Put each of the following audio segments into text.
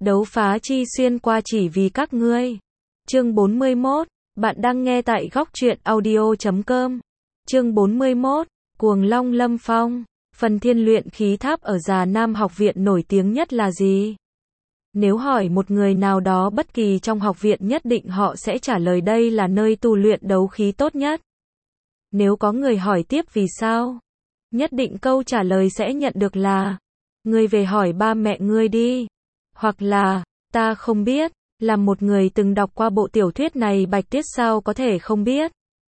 Đấu phá chi xuyên qua chỉ vì các ngươi. Chương 41, bạn đang nghe tại góc truyện audio.com. Chương 41, Cuồng Long Lâm Phong. Phần thiên luyện khí tháp ở Già Nam học viện nổi tiếng nhất là gì? Nếu hỏi một người nào đó bất kỳ trong học viện nhất định họ sẽ trả lời đây là nơi tu luyện đấu khí tốt nhất. Nếu có người hỏi tiếp vì sao? Nhất định câu trả lời sẽ nhận được là ngươi về hỏi ba mẹ ngươi đi. Hoặc là, ta không biết, là một người từng đọc qua bộ tiểu thuyết này Bạch Tiết sao có thể không biết.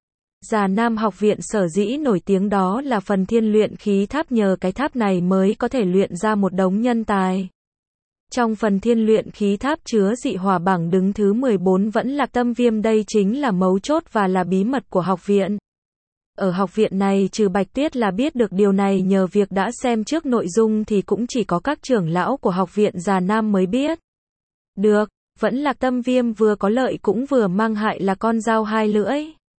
Già Nam học viện sở dĩ nổi tiếng đó là phần thiên luyện khí tháp, nhờ cái tháp này mới có thể luyện ra một đống nhân tài. Trong phần thiên luyện khí tháp chứa dị hỏa bảng đứng thứ 14 vẫn là tâm viêm, đây chính là mấu chốt và là bí mật của học viện. Ở học viện này trừ Bạch Tiết là biết được điều này nhờ việc đã xem trước nội dung thì cũng chỉ có các trưởng lão của học viện Già Nam mới biết. Được, vẫn là tâm viêm vừa có lợi cũng vừa mang hại, là con dao hai lưỡi.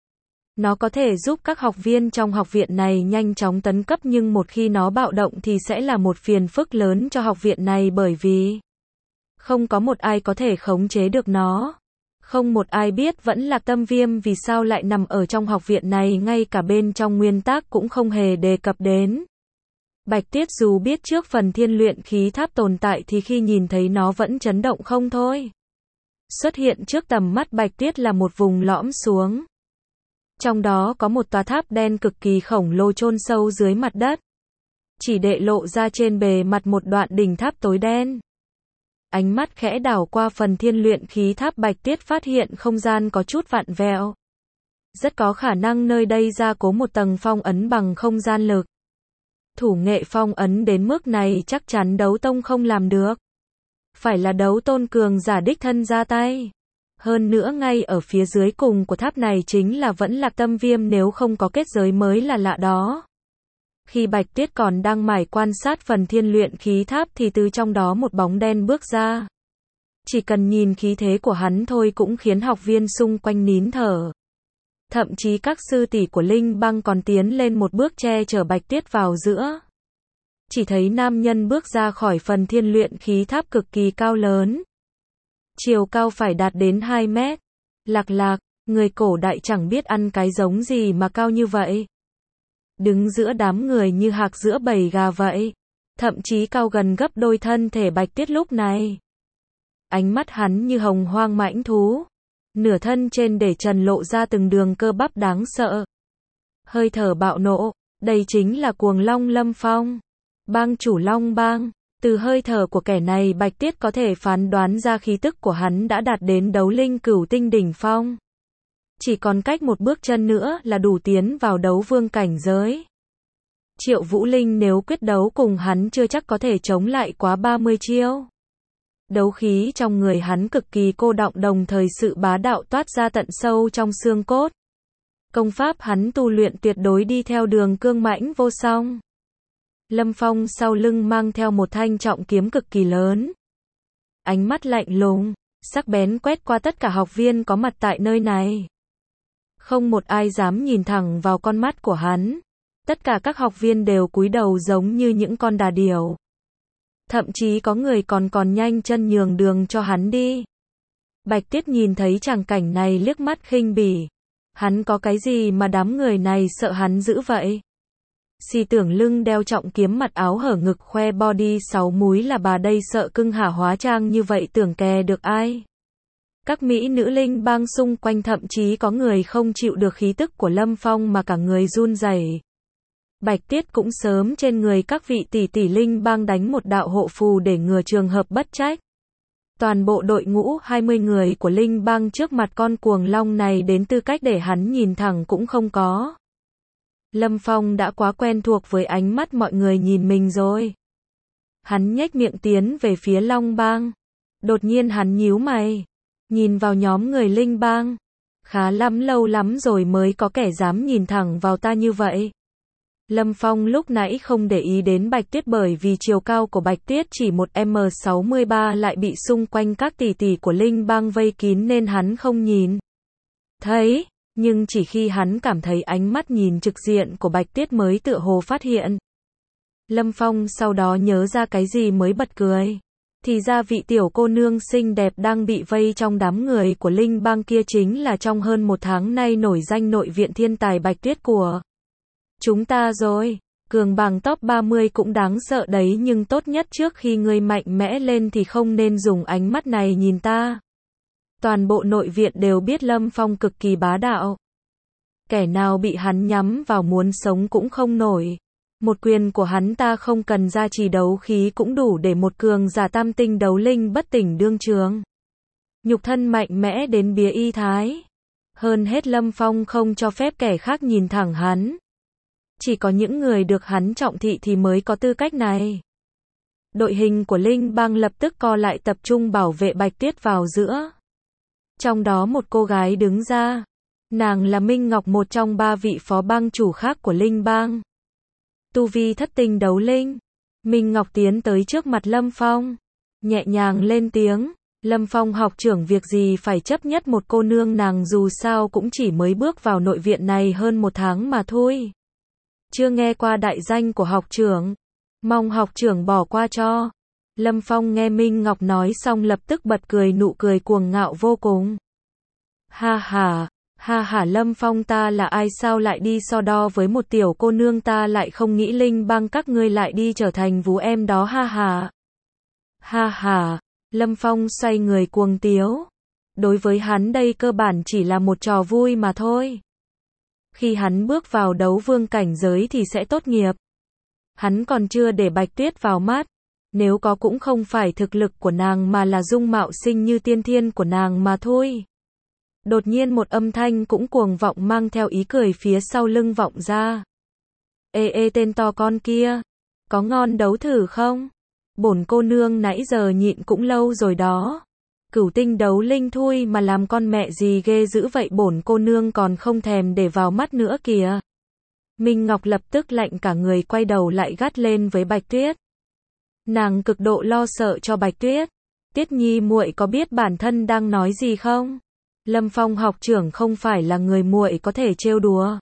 Nó có thể giúp các học viên trong học viện này nhanh chóng tấn cấp, nhưng một khi nó bạo động thì sẽ là một phiền phức lớn cho học viện này, bởi vì không có một ai có thể khống chế được nó. Không một ai biết vẫn là tâm viêm vì sao lại nằm ở trong học viện này, ngay cả bên trong nguyên tắc cũng không hề đề cập đến. Bạch Tiết dù biết trước phần thiên luyện khí tháp tồn tại thì khi nhìn thấy nó vẫn chấn động không thôi. Xuất hiện trước tầm mắt Bạch Tiết là một vùng lõm xuống. Trong đó có một tòa tháp đen cực kỳ khổng lồ chôn sâu dưới mặt đất. Chỉ để lộ ra trên bề mặt một đoạn đỉnh tháp tối đen. Ánh mắt khẽ đảo qua phần thiên luyện khí tháp, Bạch Tiết phát hiện không gian có chút vặn vẹo. Rất có khả năng nơi đây gia cố một tầng phong ấn bằng không gian lực. Thủ nghệ phong ấn đến mức này chắc chắn đấu tông không làm được. Phải là đấu tôn cường giả đích thân ra tay. Hơn nữa ngay ở phía dưới cùng của tháp này chính là vẫn Lạc Tâm Viêm, nếu không có kết giới mới là lạ đó. Khi Bạch Tiết còn đang mải quan sát phần thiên luyện khí tháp thì từ trong đó một bóng đen bước ra. Chỉ cần nhìn khí thế của hắn thôi cũng khiến học viên xung quanh nín thở. Thậm chí các sư tỷ của Linh Băng còn tiến lên một bước che chở Bạch Tiết vào giữa. Chỉ thấy nam nhân bước ra khỏi phần thiên luyện khí tháp cực kỳ cao lớn. Chiều cao phải đạt đến 2 mét. Lạc, người cổ đại chẳng biết ăn cái giống gì mà cao như vậy. Đứng giữa đám người như hạc giữa bầy gà vậy. Thậm chí cao gần gấp đôi thân thể Bạch Tiết lúc này. Ánh mắt hắn như hồng hoang mãnh thú. Nửa thân trên để trần lộ ra từng đường cơ bắp đáng sợ. Hơi thở bạo nộ, đây chính là Cuồng Long Lâm Phong. Bang chủ Long Bang. Từ hơi thở của kẻ này Bạch Tiết có thể phán đoán ra khí tức của hắn đã đạt đến đấu linh cửu tinh đỉnh phong. Chỉ còn cách một bước chân nữa là đủ tiến vào đấu vương cảnh giới. Triệu Vũ Linh nếu quyết đấu cùng hắn chưa chắc có thể chống lại quá 30 chiêu. Đấu khí trong người hắn cực kỳ cô đọng, đồng thời sự bá đạo toát ra tận sâu trong xương cốt. Công pháp hắn tu luyện tuyệt đối đi theo đường cương mãnh vô song. Lâm Phong sau lưng mang theo một thanh trọng kiếm cực kỳ lớn. Ánh mắt lạnh lùng, sắc bén quét qua tất cả học viên có mặt tại nơi này. Không một ai dám nhìn thẳng vào con mắt của hắn. Tất cả các học viên đều cúi đầu giống như những con đà điểu. Thậm chí có người còn nhanh chân nhường đường cho hắn đi. Bạch Tiết nhìn thấy tràng cảnh này liếc mắt khinh bỉ. Hắn có cái gì mà đám người này sợ hắn dữ vậy? Xì tưởng lưng đeo trọng kiếm, mặt áo hở ngực, khoe body 6 múi là bà đây, sợ cưng hả, hóa trang như vậy tưởng kè được ai? Các mỹ nữ Linh Bang xung quanh thậm chí có người không chịu được khí tức của Lâm Phong mà cả người run rẩy. Bạch Tiết cũng sớm trên người các vị tỷ tỷ Linh Bang đánh một đạo hộ phù để ngừa trường hợp bất trách. Toàn bộ đội ngũ 20 người của Linh Bang trước mặt con cuồng long này đến tư cách để hắn nhìn thẳng cũng không có. Lâm Phong đã quá quen thuộc với ánh mắt mọi người nhìn mình rồi. Hắn nhếch miệng tiến về phía Long Bang. Đột nhiên hắn nhíu mày, nhìn vào nhóm người Linh Bang. Khá lắm, lâu lắm rồi mới có kẻ dám nhìn thẳng vào ta như vậy. Lâm Phong lúc nãy không để ý đến Bạch Tiết bởi vì chiều cao của Bạch Tiết chỉ 1m63, lại bị xung quanh các tỷ tỷ của Linh Bang vây kín nên hắn không nhìn thấy. Nhưng chỉ khi hắn cảm thấy ánh mắt nhìn trực diện của Bạch Tiết mới tựa hồ phát hiện. Lâm Phong sau đó nhớ ra cái gì mới bật cười. Thì ra vị tiểu cô nương xinh đẹp đang bị vây trong đám người của Linh Bang kia chính là trong hơn một tháng nay nổi danh nội viện thiên tài Bạch Tuyết của chúng ta rồi. Cường bằng top 30 cũng đáng sợ đấy, nhưng tốt nhất trước khi ngươi mạnh mẽ lên thì không nên dùng ánh mắt này nhìn ta. Toàn bộ nội viện đều biết Lâm Phong cực kỳ bá đạo. Kẻ nào bị hắn nhắm vào muốn sống cũng không nổi. Một quyền của hắn ta không cần gia trì đấu khí cũng đủ để một cường giả tam tinh đấu linh bất tỉnh đương trường. Nhục thân mạnh mẽ đến bía y thái. Hơn hết Lâm Phong không cho phép kẻ khác nhìn thẳng hắn. Chỉ có những người được hắn trọng thị thì mới có tư cách này. Đội hình của Linh Bang lập tức co lại tập trung bảo vệ Bạch Tuyết vào giữa. Trong đó một cô gái đứng ra. Nàng là Minh Ngọc, một trong 3 vị phó bang chủ khác của Linh Bang. Tu vi thất tinh đấu linh. Minh Ngọc tiến tới trước mặt Lâm Phong. Nhẹ nhàng lên tiếng. Lâm Phong học trưởng, việc gì phải chấp nhất một cô nương, nàng dù sao cũng chỉ mới bước vào nội viện này hơn một tháng mà thôi. Chưa nghe qua đại danh của học trưởng. Mong học trưởng bỏ qua cho. Lâm Phong nghe Minh Ngọc nói xong lập tức bật cười, nụ cười cuồng ngạo vô cùng. Ha ha, Lâm Phong, ta là ai sao lại đi so đo với một tiểu cô nương, ta lại không nghĩ Linh Bang các ngươi lại đi trở thành vú em đó, ha ha. Lâm Phong xoay người cuồng tiếu. Đối với hắn đây cơ bản chỉ là một trò vui mà thôi. Khi hắn bước vào đấu vương cảnh giới thì sẽ tốt nghiệp. Hắn còn chưa để Bạch Tuyết vào mắt. Nếu có cũng không phải thực lực của nàng mà là dung mạo xinh như tiên thiên của nàng mà thôi. Đột nhiên một âm thanh cũng cuồng vọng mang theo ý cười phía sau lưng vọng ra. Ê tên to con kia, có ngon đấu thử không? Bổn cô nương nãy giờ nhịn cũng lâu rồi đó. Cửu tinh đấu linh thui mà làm con mẹ gì ghê dữ vậy, bổn cô nương còn không thèm để vào mắt nữa kìa. Minh Ngọc lập tức lạnh cả người, quay đầu lại gắt lên với Bạch Tuyết. Nàng cực độ lo sợ cho Bạch Tuyết. Tuyết Nhi muội có biết bản thân đang nói gì không? Lâm Phong học trưởng không phải là người muội có thể trêu đùa.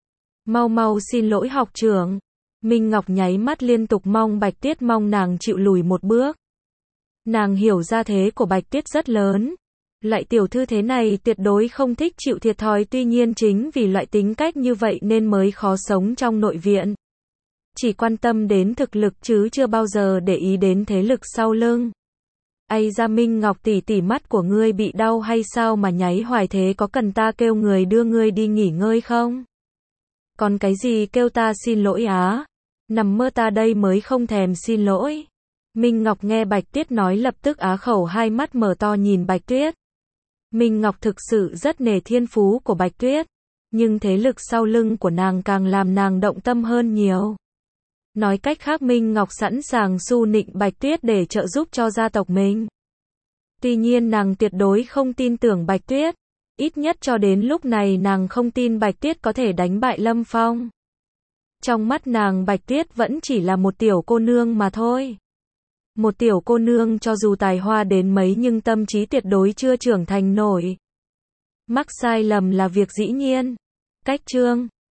Mau xin lỗi học trưởng. Minh Ngọc nháy mắt liên tục mong Bạch Tuyết mong nàng chịu lùi một bước. Nàng hiểu ra thế của Bạch Tuyết rất lớn. Lại tiểu thư thế này tuyệt đối không thích chịu thiệt thòi, tuy nhiên chính vì loại tính cách như vậy nên mới khó sống trong nội viện. Chỉ quan tâm đến thực lực chứ chưa bao giờ để ý đến thế lực sau lưng. Ây da Minh Ngọc tỷ tỷ, mắt của ngươi bị đau hay sao mà nháy hoài thế, có cần ta kêu người đưa ngươi đi nghỉ ngơi không? Còn cái gì kêu ta xin lỗi á? Nằm mơ, ta đây mới không thèm xin lỗi. Minh Ngọc nghe Bạch Tuyết nói lập tức á khẩu, hai mắt mở to nhìn Bạch Tuyết. Minh Ngọc thực sự rất nể thiên phú của Bạch Tuyết, nhưng thế lực sau lưng của nàng càng làm nàng động tâm hơn nhiều. Nói cách khác, Minh Ngọc sẵn sàng su nịnh Bạch Tuyết để trợ giúp cho gia tộc mình. Tuy nhiên nàng tuyệt đối không tin tưởng Bạch Tuyết. Ít nhất cho đến lúc này nàng không tin Bạch Tuyết có thể đánh bại Lâm Phong. Trong mắt nàng Bạch Tuyết vẫn chỉ là một tiểu cô nương mà thôi. Một tiểu cô nương cho dù tài hoa đến mấy nhưng tâm trí tuyệt đối chưa trưởng thành nổi. Mắc sai lầm là việc dĩ nhiên. Cách chương